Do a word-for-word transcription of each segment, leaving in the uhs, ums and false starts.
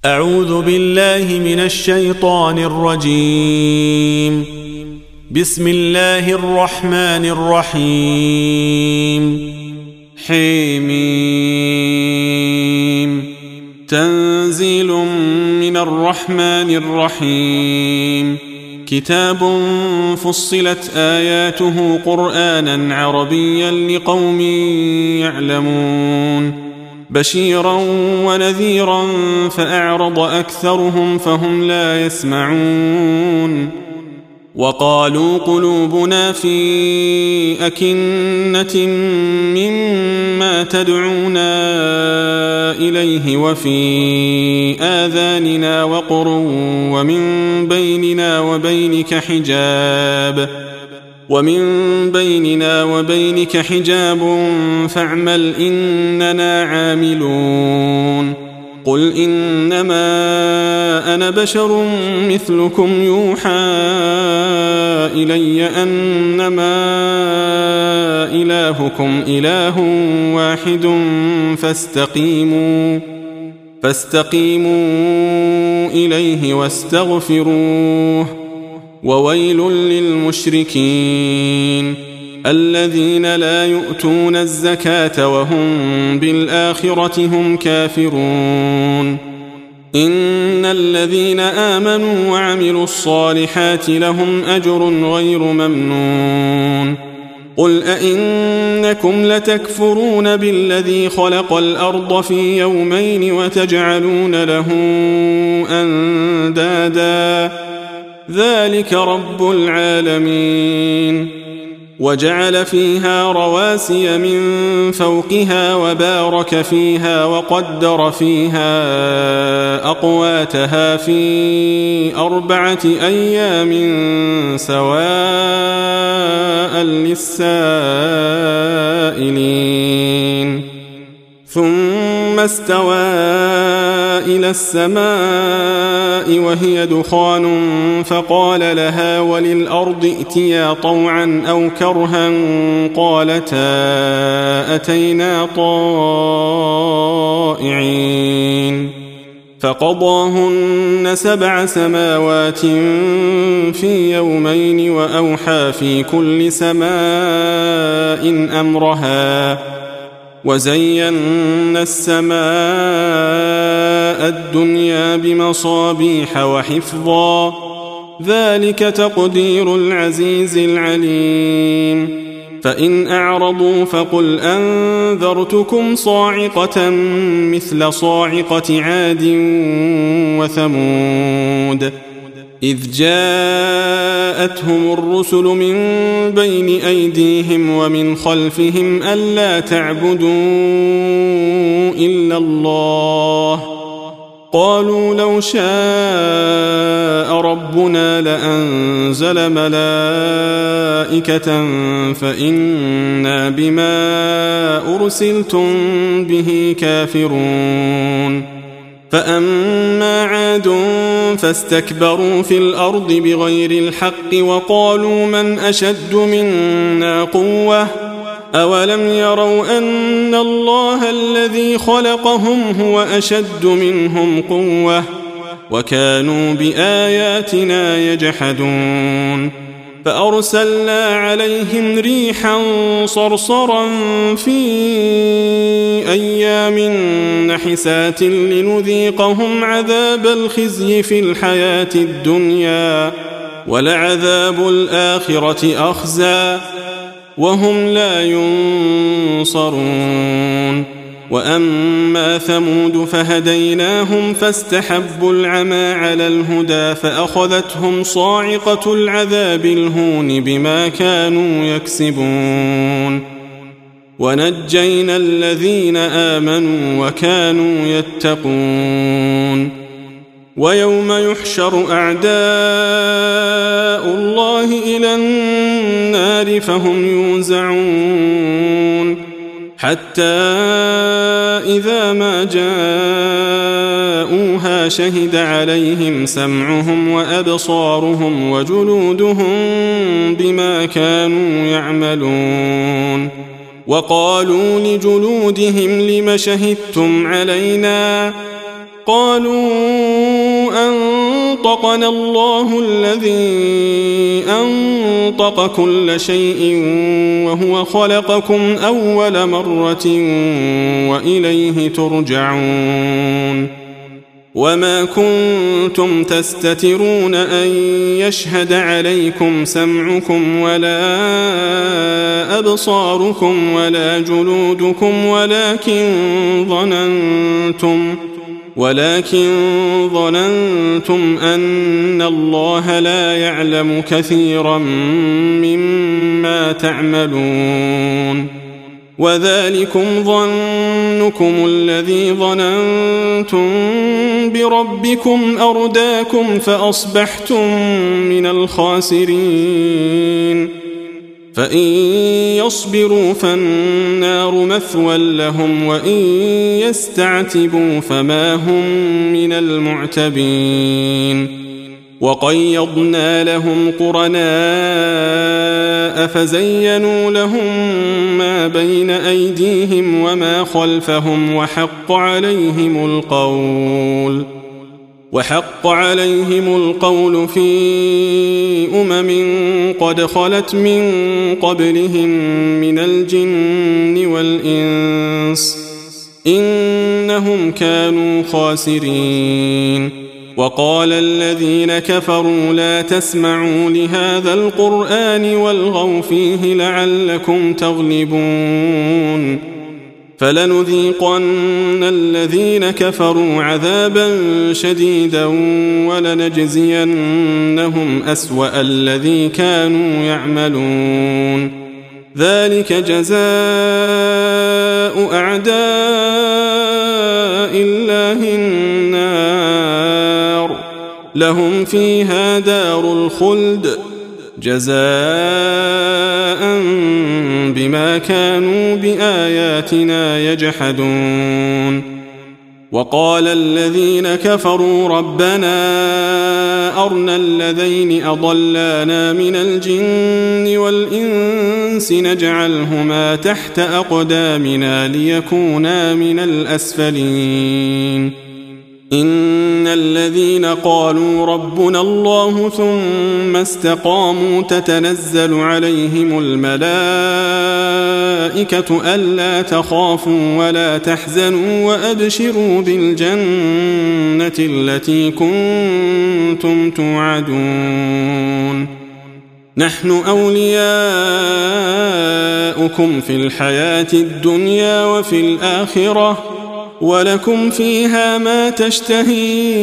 أعوذ بالله من الشيطان الرجيم. بسم الله الرحمن الرحيم. حميم. تنزيل من الرحمن الرحيم. كتاب فصلت آياته قرآنا عربيا لقوم يعلمون، بشيرا ونذيرا فأعرض أكثرهم فهم لا يسمعون. وقالوا قلوبنا في أكنة مما تدعونا إليه وفي آذاننا وقر ومن بيننا وبينك حجاب ومن بيننا وبينك حجاب فاعمل إننا عاملون. قل إنما أنا بشر مثلكم يوحى إلي أنما إلهكم إله واحد فاستقيموا فاستقيموا إليه واستغفروه. وويل للمشركين الذين لا يؤتون الزكاة وهم بالآخرة هم كافرون. إن الذين آمنوا وعملوا الصالحات لهم أجر غير ممنون. قل أئنكم لتكفرون بالذي خلق الأرض في يومين وتجعلون له أندادا ذلك رب العالمين. وجعل فيها رواسي من فوقها وبارك فيها وقدر فيها أقواتها في أربعة أيام سواء للسائلين. ثم استوى إلى السماء وهي دخان فقال لها وللأرض ائتيا طوعا أو كرها قالتا أتينا طائعين. فقضاهن سبع سماوات في يومين وأوحى في كل سماء أمرها وزينا السماء الدنيا بمصابيح وحفظا ذلك تقدير العزيز العليم. فإن أعرضوا فقل أنذرتكم صاعقة مثل صاعقة عاد وثمود إذ جاءتهم الرسل من بين أيديهم ومن خلفهم ألا تعبدوا إلا الله قالوا لو شاء ربنا لأنزل ملائكة فإنا بما أرسلتم به كافرون. فأما عاد فاستكبروا في الأرض بغير الحق وقالوا من أشد منا قوة أولم يروا أن الله الذي خلقهم هو أشد منهم قوة وكانوا بآياتنا يجحدون. فأرسلنا عليهم ريحا صرصرا في أيام نحسات لنذيقهم عذاب الخزي في الحياة الدنيا ولعذاب الآخرة أخزى وهم لا ينصرون. وأما ثمود فهديناهم فاستحبوا العمى على الهدى فأخذتهم صاعقة العذاب الهون بما كانوا يكسبون. ونجينا الذين آمنوا وكانوا يتقون. ويوم يحشر أعداء الله إلى النار فهم يوزعون حتى إذا ما جاءوها شهد عليهم سمعهم وأبصارهم وجلودهم بما كانوا يعملون. وقالوا لجلودهم لم شهدتم علينا قالوا أنطقنا الله الذي أنطق كل شيء وهو خلقكم أول مرة وإليه ترجعون وما كنتم تستترون أن يشهد عليكم سمعكم ولا أبصاركم ولا جلودكم ولكن ظننتم ولكن ظننتم أن الله لا يعلم كثيرا مما تعملون وذلكم ظنكم الذي ظننتم بربكم أرداكم فأصبحتم من الخاسرين فإن يصبروا فالنار مثوى لهم وإن يستعتبوا فما هم من المعتبين وقيضنا لهم قرناء فزينوا لهم ما بين أيديهم وما خلفهم وحق عليهم القول وحق عليهم القول في أمم قد خلت من قبلهم من الجن والإنس إنهم كانوا خاسرين وقال الذين كفروا لا تسمعوا لهذا القرآن والغوا فيه لعلكم تغلبون فلنذيقن الذين كفروا عذابا شديدا ولنجزينهم أسوأ الذي كانوا يعملون ذلك جزاء أعداء الله النار لهم فيها دار الخلد جزاء بما كانوا بآياتنا يجحدون وقال الذين كفروا ربنا أرنا الذين أضلانا من الجن والإنس نجعلهما تحت أقدامنا ليكونا من الأسفلين إن الذين قالوا ربنا الله ثم استقاموا تتنزل عليهم الملائكة ألا تخافوا ولا تحزنوا وأبشروا بالجنة التي كنتم توعدون نحن أولياؤكم في الحياة الدنيا وفي الآخرة ولكم فيها ما تشتهي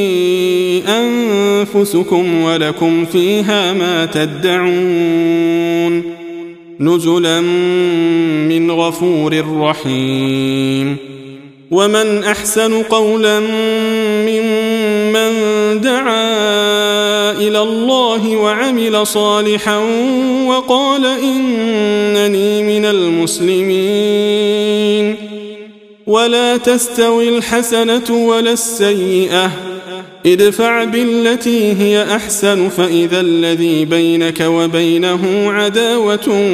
أنفسكم ولكم فيها ما تدعون نزلا من غفور رحيم ومن أحسن قولا ممن دعا إلى الله وعمل صالحا وقال إنني من المسلمين ولا تستوي الحسنة ولا السيئة ادفع بالتي هي أحسن فإذا الذي بينك وبينه عداوة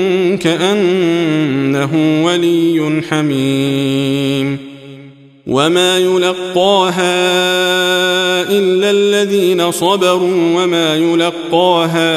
كأنه ولي حميم وما يلقاها إلا الذين صبروا وما يلقاها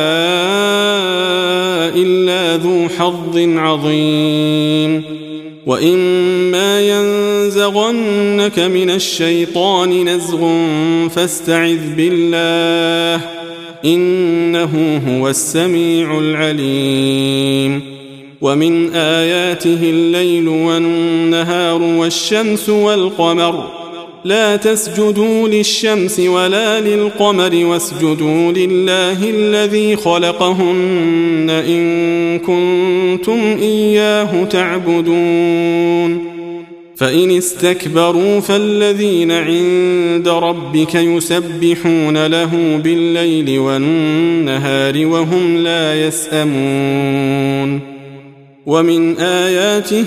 إلا ذو حظ عظيم وإما ينزغنك من الشيطان نزغ فاستعذ بالله إنه هو السميع العليم ومن آياته الليل والنهار والشمس والقمر لا تسجدوا للشمس ولا للقمر واسجدوا لله الذي خلقهن إن كنتم إياه تعبدون فإن استكبروا فالذين عند ربك يسبحون له بالليل والنهار وهم لا يسأمون ومن آياته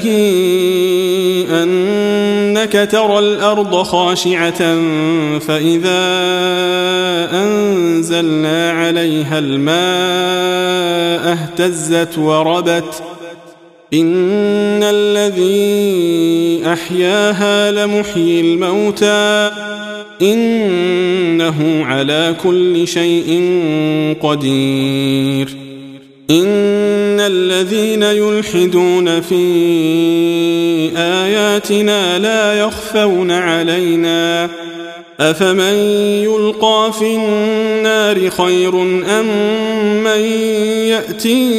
أنك ترى الأرض خاشعة فإذا أنزلنا عليها الماء اهتزت وربت إن الذي أحياها لمحيي الموتى إنه على كل شيء قدير إن الذين يلحدون في آياتنا لا يخفون علينا أفمن يلقى في النار خير أم من يأتي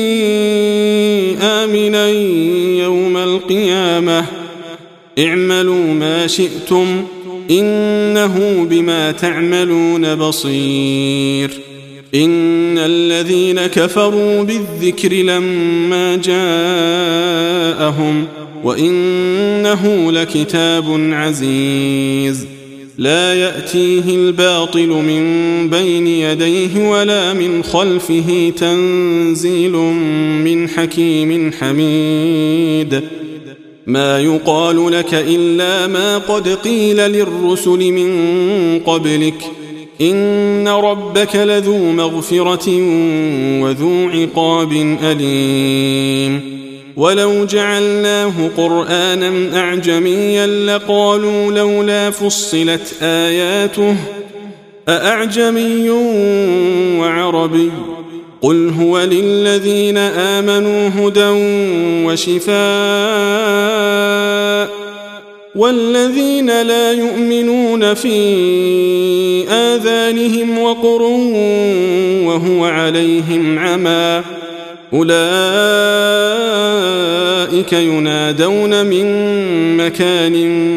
آمنا يوم القيامة اعملوا ما شئتم إنه بما تعملون بصير إن الذين كفروا بالذكر لما جاءهم وإنه لكتاب عزيز لا يأتيه الباطل من بين يديه ولا من خلفه تنزيل من حكيم حميد ما يقال لك إلا ما قد قيل للرسل من قبلك إن ربك لذو مغفرة وذو عقاب أليم ولو جعلناه قرآنا أعجميا لقالوا لولا فصلت آياته أأعجمي وعربي قل هو للذين آمنوا هدى وشفاء والذين لا يؤمنون في آذانهم وقر وهو عليهم عمى أولئك ينادون من مكان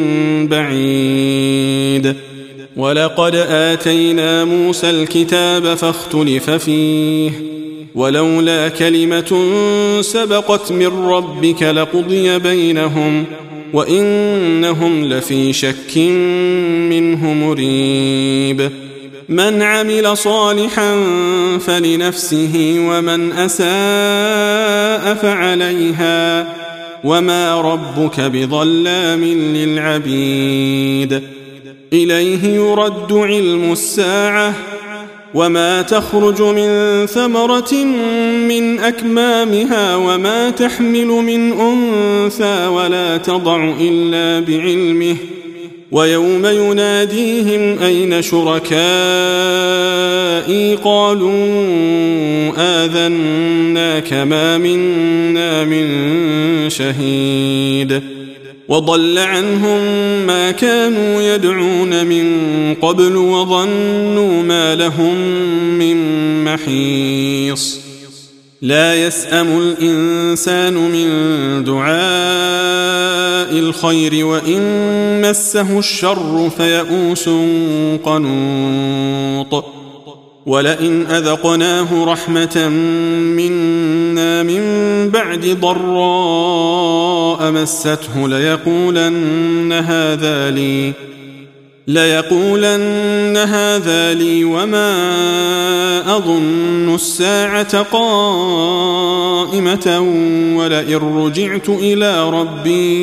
بعيد ولقد آتينا موسى الكتاب فاختلف فيه ولولا كلمة سبقت من ربك لقضي بينهم وإنهم لفي شك منه مريب من عمل صالحا فلنفسه ومن أساء فعليها وما ربك بظلام للعبيد إليه يرد علم الساعة وما تخرج من ثمرة من أكمامها وما تحمل من أنثى ولا تضع إلا بعلمه ويوم يناديهم أين شركائي قالوا آذناك ما منا من شهيد وضل عنهم ما كانوا يدعون من قبل وظنوا ما لهم من محيص لا يسأم الإنسان من دعاء الخير وإن مسه الشر فيئوس قنوط ولئن أذقناه رحمة منا من بعد ضراء مسته ليقولن هذا لي ليقولن هذا لي وما أظن الساعة قائمة ولئن رجعت إلى ربي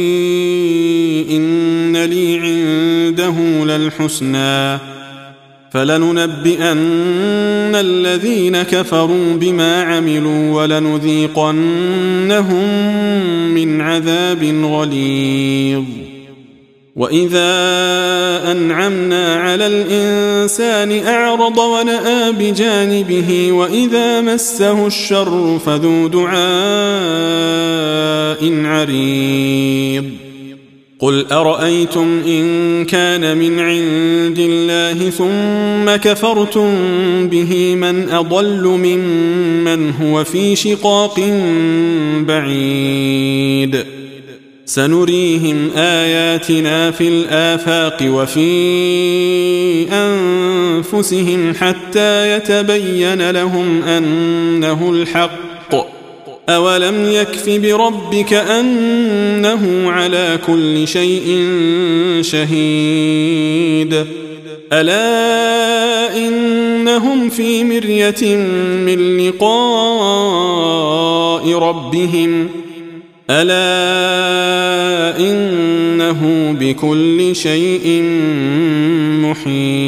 إن لي عنده للحسنى فلننبئن الذين كفروا بما عملوا ولنذيقنهم من عذاب غليظ وإذا أنعمنا على الإنسان أعرض ونأى بجانبه وإذا مسه الشر فذو دعاء عريض قل أرأيتم إن كان من عند الله ثم كفرتم به من أضل ممن هو في شقاق بعيد سنريهم آياتنا في الآفاق وفي أنفسهم حتى يتبين لهم أنه الحق أولم يكف بربك أنه على كل شيء شهيد ألا إنهم في مرية من لقاء ربهم ألا إنه بكل شيء محيط